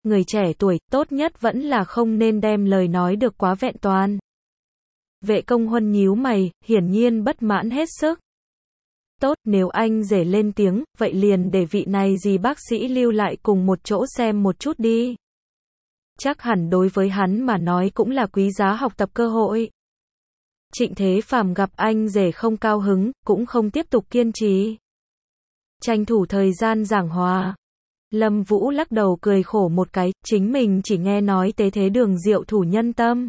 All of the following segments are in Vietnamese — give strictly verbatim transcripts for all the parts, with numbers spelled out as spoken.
Người trẻ tuổi, tốt nhất vẫn là không nên đem lời nói được quá vẹn toàn. Vệ Công Huân nhíu mày, hiển nhiên bất mãn hết sức. Tốt, nếu anh rể lên tiếng, vậy liền để vị này dì bác sĩ lưu lại cùng một chỗ xem một chút đi. Chắc hẳn đối với hắn mà nói cũng là quý giá học tập cơ hội. Trịnh Thế Phàm gặp anh rể không cao hứng, cũng không tiếp tục kiên trì. Tranh thủ thời gian giảng hòa. Lâm Vũ lắc đầu cười khổ một cái, chính mình chỉ nghe nói Tế Thế Đường diệu thủ nhân tâm.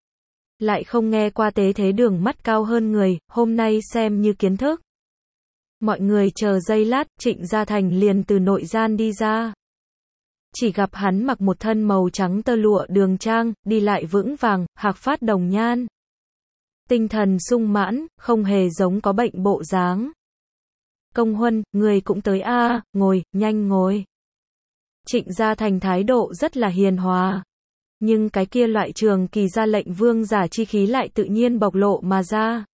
Lại không nghe qua Tế Thế Đường mắt cao hơn người, hôm nay xem như kiến thức. Mọi người chờ giây lát, Trịnh Gia Thành liền từ nội gian đi ra. Chỉ gặp hắn mặc một thân màu trắng tơ lụa đường trang, đi lại vững vàng, hạc phát đồng nhan. Tinh thần sung mãn, không hề giống có bệnh bộ dáng. Công Huân, người cũng tới a, à, ngồi, nhanh ngồi. Trịnh Gia Thành thái độ rất là hiền hòa. Nhưng cái kia loại trường kỳ ra lệnh vương giả chi khí lại tự nhiên bộc lộ mà ra.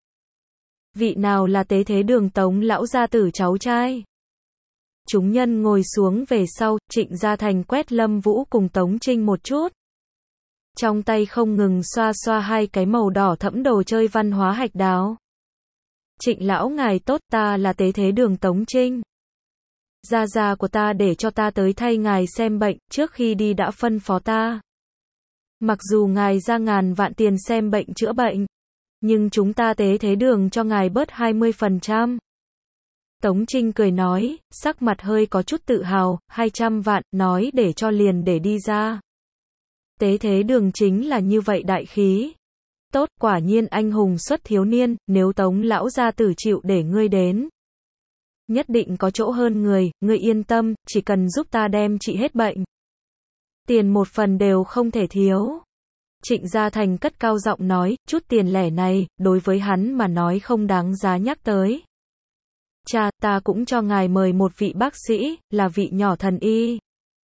Vị nào là Tế Thế Đường Tống lão gia tử cháu trai? Chúng nhân ngồi xuống về sau, Trịnh Gia Thành quét Lâm Vũ cùng Tống Trinh một chút. Trong tay không ngừng xoa xoa hai cái màu đỏ thẫm đồ chơi văn hóa hạch đào. Trịnh lão ngài tốt, ta là Tế Thế Đường Tống Trinh. Gia gia của ta để cho ta tới thay ngài xem bệnh, trước khi đi đã phân phó ta. Mặc dù ngài ra ngàn vạn tiền xem bệnh chữa bệnh, nhưng chúng ta Tế Thế Đường cho ngài bớt hai mươi phần trăm. Tống Trinh cười nói, sắc mặt hơi có chút tự hào, hai trăm vạn, nói để cho liền để đi ra. Tế Thế Đường chính là như vậy đại khí. Tốt, quả nhiên anh hùng xuất thiếu niên, nếu Tống lão gia tử chịu để ngươi đến. Nhất định có chỗ hơn người, ngươi yên tâm, chỉ cần giúp ta đem trị hết bệnh. Tiền một phần đều không thể thiếu. Trịnh Gia Thành cất cao giọng nói, chút tiền lẻ này, đối với hắn mà nói không đáng giá nhắc tới. Cha, ta cũng cho ngài mời một vị bác sĩ, là vị nhỏ thần y.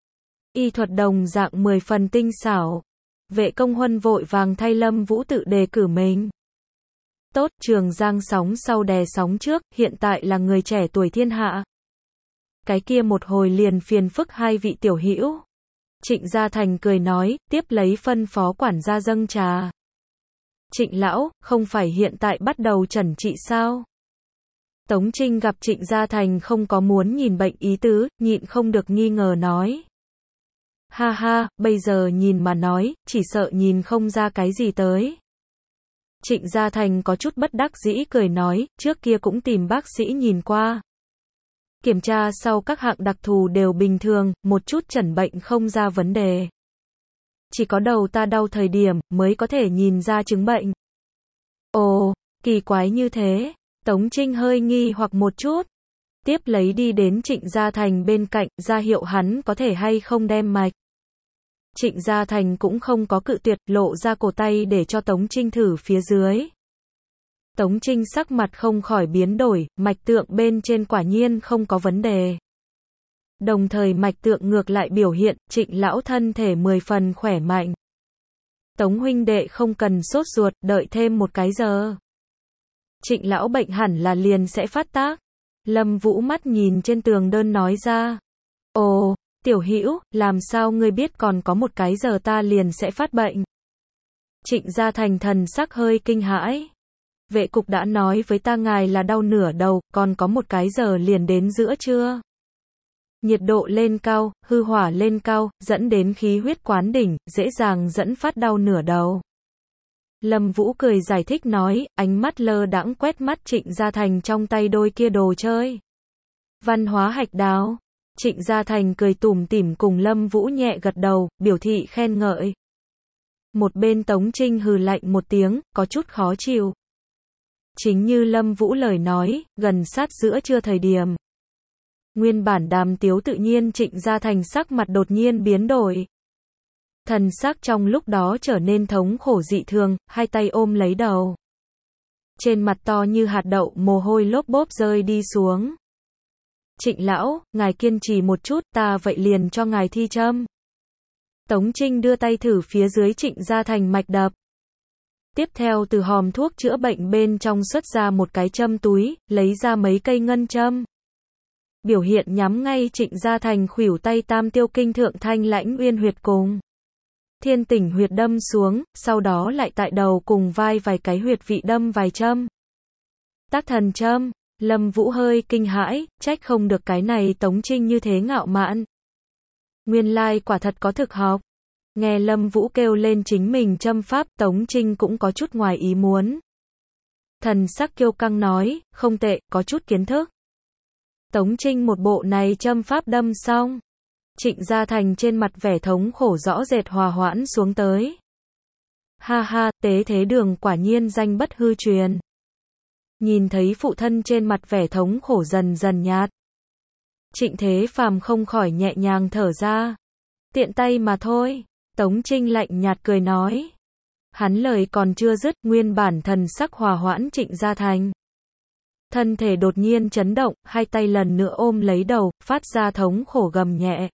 Y thuật đồng dạng mười phần tinh xảo. Vệ Công Huân vội vàng thay Lâm Vũ tự đề cử mình. Tốt, Trường Giang sóng sau đè sóng trước, hiện tại là người trẻ tuổi thiên hạ. Cái kia một hồi liền phiền phức hai vị tiểu hữu. Trịnh Gia Thành cười nói, tiếp lấy phân phó quản gia dâng trà. Trịnh lão, không phải hiện tại bắt đầu chẩn trị sao? Tống Trinh gặp Trịnh Gia Thành không có muốn nhìn bệnh ý tứ, nhịn không được nghi ngờ nói. Ha ha, bây giờ nhìn mà nói, chỉ sợ nhìn không ra cái gì tới. Trịnh Gia Thành có chút bất đắc dĩ cười nói, trước kia cũng tìm bác sĩ nhìn qua. Kiểm tra sau các hạng đặc thù đều bình thường, một chút chẩn bệnh không ra vấn đề. Chỉ có đầu ta đau thời điểm, mới có thể nhìn ra chứng bệnh. Ồ, kỳ quái như thế. Tống Trinh hơi nghi hoặc một chút. Tiếp lấy đi đến Trịnh Gia Thành bên cạnh, ra hiệu hắn có thể hay không đem mạch. Trịnh Gia Thành cũng không có cự tuyệt, lộ ra cổ tay để cho Tống Trinh thử phía dưới. Tống Trinh sắc mặt không khỏi biến đổi, mạch tượng bên trên quả nhiên không có vấn đề. Đồng thời mạch tượng ngược lại biểu hiện, Trịnh lão thân thể mười phần khỏe mạnh. Tống huynh đệ không cần sốt ruột, đợi thêm một cái giờ. Trịnh lão bệnh hẳn là liền sẽ phát tác. Lâm Vũ mắt nhìn trên tường đơn nói ra. Ồ, tiểu hữu, làm sao ngươi biết còn có một cái giờ ta liền sẽ phát bệnh? Trịnh Gia Thành thần sắc hơi kinh hãi. Vệ cục đã nói với ta ngài là đau nửa đầu, còn có một cái giờ liền đến giữa trưa. Nhiệt độ lên cao, hư hỏa lên cao, dẫn đến khí huyết quán đỉnh, dễ dàng dẫn phát đau nửa đầu. Lâm Vũ cười giải thích nói, ánh mắt lơ đãng quét mắt Trịnh Gia Thành trong tay đôi kia đồ chơi. Văn hóa hạch đào. Trịnh Gia Thành cười tủm tỉm cùng Lâm Vũ nhẹ gật đầu, biểu thị khen ngợi. Một bên Tống Trinh hừ lạnh một tiếng, có chút khó chịu. Chính như Lâm Vũ lời nói, gần sát giữa trưa thời điểm. Nguyên bản đàm tiếu tự nhiên Trịnh Gia Thành sắc mặt đột nhiên biến đổi. Thần sắc trong lúc đó trở nên thống khổ dị thường, hai tay ôm lấy đầu. Trên mặt to như hạt đậu, mồ hôi lốp bốp rơi đi xuống. Trịnh lão, ngài kiên trì một chút, ta vậy liền cho ngài thi châm. Tống Trinh đưa tay thử phía dưới Trịnh Gia Thành mạch đập. Tiếp theo từ hòm thuốc chữa bệnh bên trong xuất ra một cái châm túi, lấy ra mấy cây ngân châm. biểu hiện nhắm ngay Trịnh Gia Thành khuỷu tay tam tiêu kinh thượng thanh lãnh uyên huyệt cùng thiên tỉnh huyệt đâm xuống, sau đó lại tại đầu cùng vai vài cái huyệt vị đâm vài châm. Tác thần châm, Lâm Vũ hơi kinh hãi, trách không được cái này Tống Trinh như thế ngạo mạn. Nguyên lai quả thật có thực học. Nghe Lâm Vũ kêu lên chính mình châm pháp, Tống Trinh cũng có chút ngoài ý muốn. Thần sắc kiêu căng nói, không tệ, có chút kiến thức. Tống Trinh một bộ này châm pháp đâm xong. Trịnh Gia Thành trên mặt vẻ thống khổ rõ rệt hòa hoãn xuống tới. Ha ha, tế thế đường quả nhiên danh bất hư truyền. Nhìn thấy phụ thân trên mặt vẻ thống khổ dần dần nhạt. Trịnh Thế Phàm không khỏi nhẹ nhàng thở ra. Tiện tay mà thôi, Tống Trinh lạnh nhạt cười nói. Hắn lời còn chưa dứt, nguyên bản thần sắc hòa hoãn Trịnh Gia Thành. Thân thể đột nhiên chấn động, hai tay lần nữa ôm lấy đầu, phát ra thống khổ gầm nhẹ.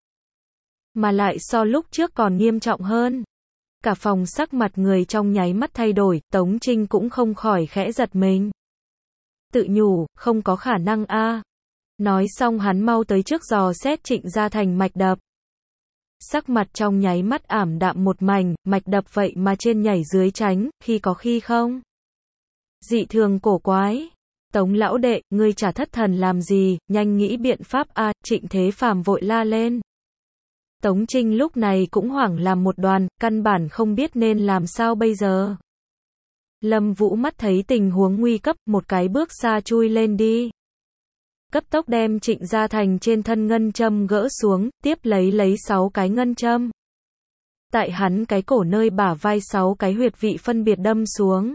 Mà lại so lúc trước còn nghiêm trọng hơn. Cả phòng sắc mặt người trong nháy mắt thay đổi, Tống Trinh cũng không khỏi khẽ giật mình. Tự nhủ, không có khả năng a. Nói xong hắn mau tới trước dò xét Trịnh Gia Thành mạch đập. Sắc mặt trong nháy mắt ảm đạm một mảnh, mạch đập vậy mà trên nhảy dưới tránh, khi có khi không. Dị thường cổ quái. Tống lão đệ, ngươi chả thất thần làm gì, nhanh nghĩ biện pháp a. Trịnh Thế Phàm vội la lên. Tống Trinh lúc này cũng hoảng làm một đoàn, căn bản không biết nên làm sao bây giờ. Lâm Vũ mắt thấy tình huống nguy cấp, một cái bước xa chui lên đi. Cấp tốc đem Trịnh Gia Thành trên thân ngân châm gỡ xuống, tiếp lấy lấy sáu cái ngân châm. Tại hắn cái cổ nơi bả vai sáu cái huyệt vị phân biệt đâm xuống.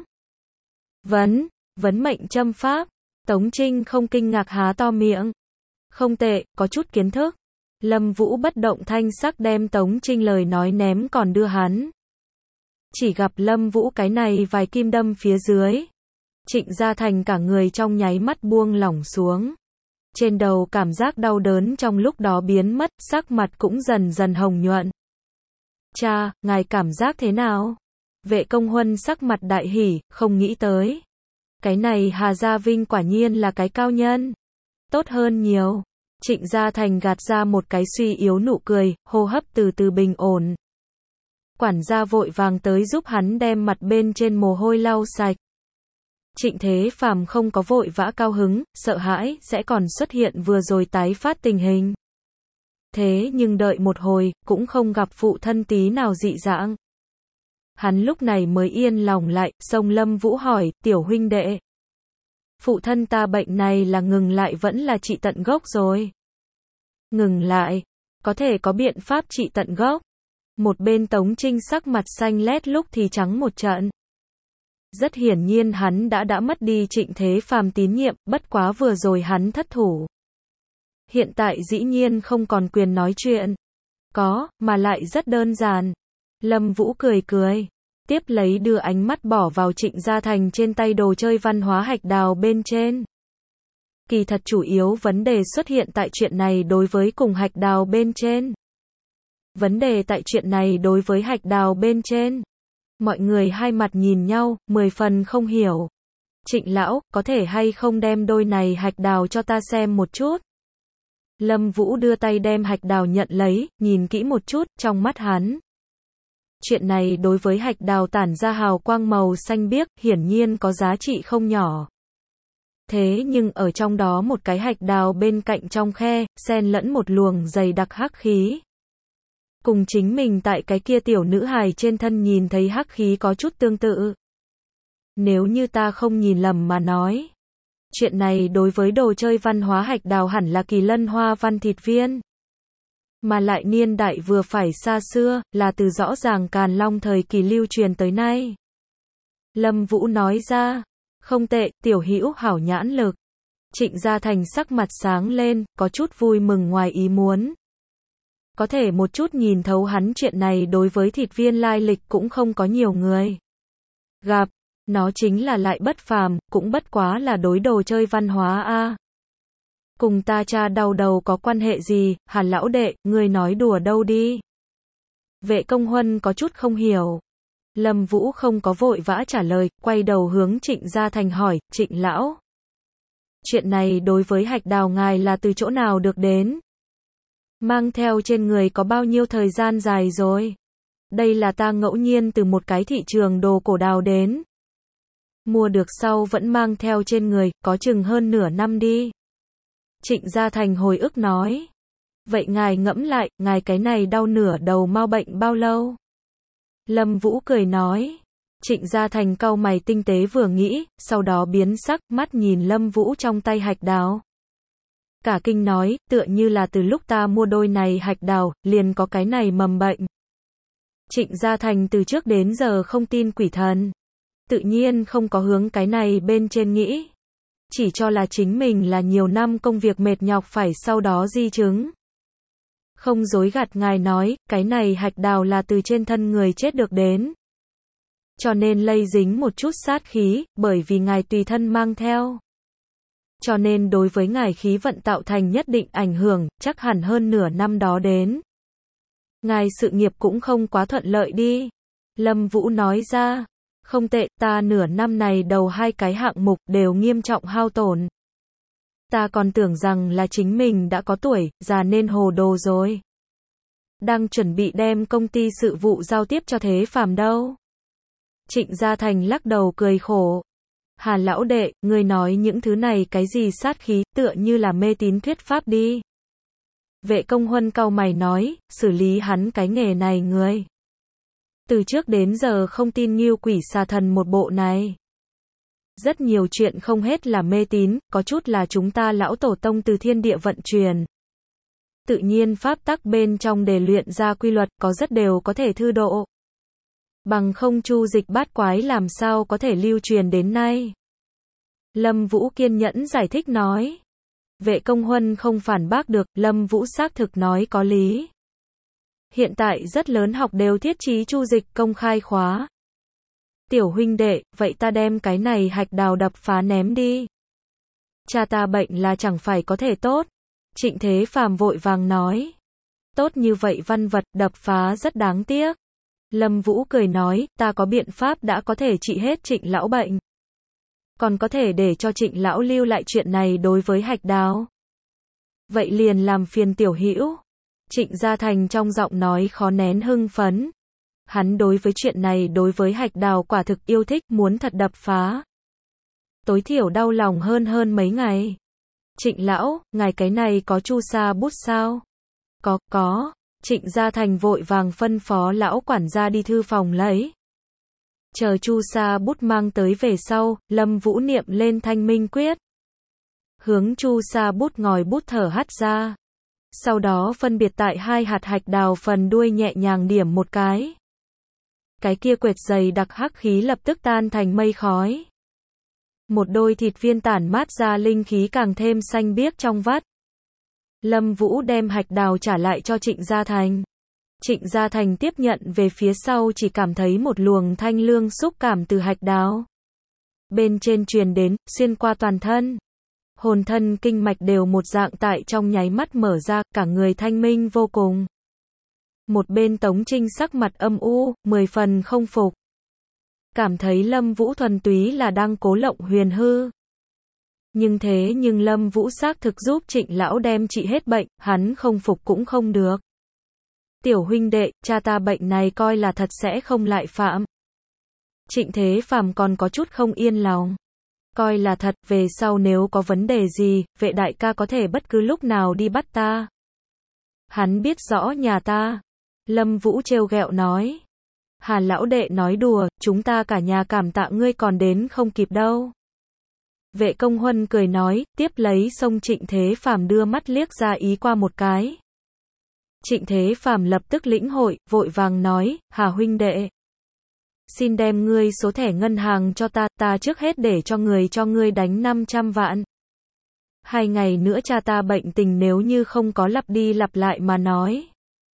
Vấn, vấn mệnh châm pháp. Tống Trinh không kinh ngạc há to miệng. Không tệ, có chút kiến thức. Lâm Vũ bất động thanh sắc đem Tống Trinh lời nói ném còn đưa hắn. Chỉ gặp Lâm Vũ cái này vài kim đâm phía dưới. Trịnh Gia Thành cả người trong nháy mắt buông lỏng xuống. Trên đầu cảm giác đau đớn trong lúc đó biến mất, sắc mặt cũng dần dần hồng nhuận. Cha, ngài cảm giác thế nào? Vệ Công Huân sắc mặt đại hỉ, không nghĩ tới. Cái này Hà Gia Vinh quả nhiên là cái cao nhân. Tốt hơn nhiều. Trịnh Gia Thành gạt ra một cái suy yếu nụ cười, hô hấp từ từ bình ổn. Quản gia vội vàng tới giúp hắn đem mặt bên trên mồ hôi lau sạch. Trịnh Thế Phàm không có vội vã cao hứng, sợ hãi sẽ còn xuất hiện vừa rồi tái phát tình hình. Thế nhưng đợi một hồi, cũng không gặp phụ thân tí nào dị dạng. Hắn lúc này mới yên lòng lại, xông Lâm Vũ hỏi, tiểu huynh đệ. Phụ thân ta bệnh này là ngừng lại vẫn là trị tận gốc rồi? Ngừng lại, có thể có biện pháp trị tận gốc. Một bên Tống Trinh sắc mặt xanh lét lúc thì trắng một trận. Rất hiển nhiên hắn đã đã mất đi Trịnh Thế Phàm tín nhiệm, bất quá vừa rồi hắn thất thủ. Hiện tại dĩ nhiên không còn quyền nói chuyện. Có, mà lại rất đơn giản. Lâm Vũ cười cười. Tiếp lấy đưa ánh mắt bỏ vào Trịnh Gia Thành trên tay đồ chơi văn hóa hạch đào bên trên. Kỳ thật chủ yếu vấn đề xuất hiện tại chuyện này đối với cùng hạch đào bên trên. Vấn đề tại chuyện này đối với hạch đào bên trên. Mọi người hai mặt nhìn nhau, mười phần không hiểu. Trịnh lão, có thể hay không đem đôi này hạch đào cho ta xem một chút? Lâm Vũ đưa tay đem hạch đào nhận lấy, nhìn kỹ một chút, trong mắt hắn. Chuyện này đối với hạch đào tản ra hào quang màu xanh biếc, hiển nhiên có giá trị không nhỏ. Thế nhưng ở trong đó một cái hạch đào bên cạnh trong khe, xen lẫn một luồng dày đặc hắc khí. Cùng chính mình tại cái kia tiểu nữ hài trên thân nhìn thấy hắc khí có chút tương tự. Nếu như ta không nhìn lầm mà nói. Chuyện này đối với đồ chơi văn hóa hạch đào hẳn là Kỳ Lân Hoa Văn Thịt Viên. Mà lại niên đại vừa phải xa xưa, là từ rõ ràng Càn Long thời kỳ lưu truyền tới nay. Lâm Vũ nói ra, không tệ, tiểu hữu hảo nhãn lực. Trịnh Gia Thành sắc mặt sáng lên, có chút vui mừng ngoài ý muốn. Có thể một chút nhìn thấu hắn chuyện này đối với thịt viên lai lịch cũng không có nhiều người gặp, nó chính là lại bất phàm, cũng bất quá là đối đồ chơi văn hóa a. Cùng ta cha đau đầu có quan hệ gì, Hàn lão đệ, ngươi nói đùa đâu đi. Vệ Công Huân có chút không hiểu. Lâm Vũ không có vội vã trả lời, quay đầu hướng Trịnh Gia Thành hỏi, Trịnh lão. Chuyện này đối với Hạch Đào ngài là từ chỗ nào được đến? Mang theo trên người có bao nhiêu thời gian dài rồi? Đây là ta ngẫu nhiên từ một cái thị trường đồ cổ đào đến. Mua được sau vẫn mang theo trên người, có chừng hơn nửa năm đi. Trịnh Gia Thành hồi ức nói. Vậy ngài ngẫm lại, ngài cái này đau nửa đầu mau bệnh bao lâu? Lâm Vũ cười nói. Trịnh Gia Thành cau mày tinh tế vừa nghĩ, sau đó biến sắc, mắt nhìn Lâm Vũ trong tay hạch đào. Cả kinh nói, tựa như là từ lúc ta mua đôi này hạch đào, liền có cái này mầm bệnh. Trịnh Gia Thành từ trước đến giờ không tin quỷ thần. Tự nhiên không có hướng cái này bên trên nghĩ. Chỉ cho là chính mình là nhiều năm công việc mệt nhọc phải sau đó di chứng. Không dối gạt ngài nói, cái này hạch đào là từ trên thân người chết được đến. Cho nên lây dính một chút sát khí, bởi vì ngài tùy thân mang theo. Cho nên đối với ngài khí vận tạo thành nhất định ảnh hưởng, chắc hẳn hơn nửa năm đó đến. Ngài sự nghiệp cũng không quá thuận lợi đi. Lâm Vũ nói ra. Không tệ, ta nửa năm này đầu hai cái hạng mục đều nghiêm trọng hao tổn. Ta còn tưởng rằng là chính mình đã có tuổi, già nên hồ đồ rồi. Đang chuẩn bị đem công ty sự vụ giao tiếp cho Thế Phàm đâu. Trịnh Gia Thành lắc đầu cười khổ. Hà lão đệ, ngươi nói những thứ này cái gì sát khí, tựa như là mê tín thuyết pháp đi. Vệ Công Huân cau mày nói, xử lý hắn cái nghề này ngươi. Từ trước đến giờ không tin Ngưu Quỷ Xà Thần một bộ này. Rất nhiều chuyện không hết là mê tín, có chút là chúng ta lão tổ tông từ thiên địa vận truyền. Tự nhiên pháp tắc bên trong để luyện ra quy luật, có rất đều có thể thư độ. Bằng không chu dịch bát quái làm sao có thể lưu truyền đến nay. Lâm Vũ kiên nhẫn giải thích nói. Vệ Công Huân không phản bác được, Lâm Vũ xác thực nói có lý. Hiện tại rất lớn học đều thiết trí chu dịch công khai khóa. Tiểu huynh đệ, vậy ta đem cái này hạch đào đập phá ném đi. Cha ta bệnh là chẳng phải có thể tốt. Trịnh Thế Phàm vội vàng nói. Tốt như vậy văn vật đập phá rất đáng tiếc. Lâm Vũ cười nói, ta có biện pháp đã có thể trị hết Trịnh lão bệnh. Còn có thể để cho Trịnh lão lưu lại chuyện này đối với hạch đào. Vậy liền làm phiền tiểu hữu. Trịnh Gia Thành trong giọng nói khó nén hưng phấn. Hắn đối với chuyện này đối với hạch đào quả thực yêu thích, muốn thật đập phá. Tối thiểu đau lòng hơn hơn mấy ngày. Trịnh lão, ngài cái này có chu sa bút sao? Có, có. Trịnh Gia Thành vội vàng phân phó lão quản gia đi thư phòng lấy. Chờ chu sa bút mang tới về sau, Lâm Vũ niệm lên thanh minh quyết. Hướng chu sa bút ngòi bút thở hắt ra. Sau đó phân biệt tại hai hạt hạch đào phần đuôi nhẹ nhàng điểm một cái. Cái kia quệt dày đặc hắc khí lập tức tan thành mây khói. Một đôi thịt viên tản mát ra linh khí càng thêm xanh biếc trong vắt. Lâm Vũ đem hạch đào trả lại cho Trịnh Gia Thành. Trịnh Gia Thành tiếp nhận về phía sau chỉ cảm thấy một luồng thanh lương xúc cảm từ hạch đào. Bên trên truyền đến, xuyên qua toàn thân. Hồn thân kinh mạch đều một dạng tại trong nháy mắt mở ra, cả người thanh minh vô cùng. Một bên Tống Trinh sắc mặt âm u, mười phần không phục. Cảm thấy Lâm Vũ thuần túy là đang cố lộng huyền hư. Nhưng thế nhưng Lâm Vũ xác thực giúp Trịnh lão đem trị hết bệnh, hắn không phục cũng không được. Tiểu huynh đệ, cha ta bệnh này coi là thật sẽ không lại phạm. Trịnh Thế Phàm còn có chút không yên lòng. Coi là thật, về sau nếu có vấn đề gì, vệ đại ca có thể bất cứ lúc nào đi bắt ta. Hắn biết rõ nhà ta. Lâm Vũ trêu ghẹo nói. Hà lão đệ nói đùa, chúng ta cả nhà cảm tạ ngươi còn đến không kịp đâu. Vệ Công Huân cười nói, tiếp lấy xông Trịnh Thế Phàm đưa mắt liếc ra ý qua một cái. Trịnh Thế Phàm lập tức lĩnh hội, vội vàng nói, Hà huynh đệ. Xin đem ngươi số thẻ ngân hàng cho ta, ta trước hết để cho người cho ngươi đánh năm trăm vạn. Hai ngày nữa cha ta bệnh tình nếu như không có lặp đi lặp lại mà nói.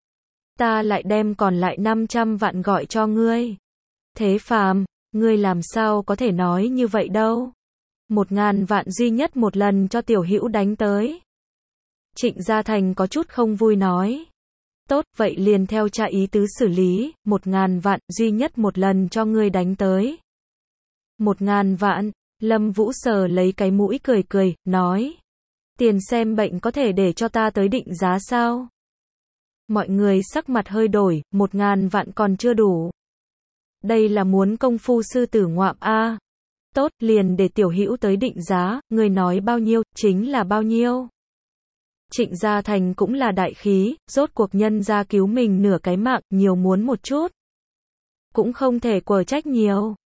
Ta lại đem còn lại năm trăm vạn gọi cho ngươi. Thế Phàm, ngươi làm sao có thể nói như vậy đâu. Một ngàn vạn duy nhất một lần cho tiểu hữu đánh tới. Trịnh Gia Thành có chút không vui nói. Tốt, vậy liền theo cha ý tứ xử lý, một ngàn vạn duy nhất một lần cho ngươi đánh tới. Một ngàn vạn, Lâm Vũ sờ lấy cái mũi cười cười, nói. Tiền xem bệnh có thể để cho ta tới định giá sao? Mọi người sắc mặt hơi đổi, một ngàn vạn còn chưa đủ. Đây là muốn công phu sư tử ngoạm a. Tốt, liền để Tiểu Hữu tới định giá, người nói bao nhiêu, chính là bao nhiêu. Trịnh Gia Thành cũng là đại khí, rốt cuộc nhân gia cứu mình nửa cái mạng, nhiều muốn một chút. Cũng không thể quở trách nhiều.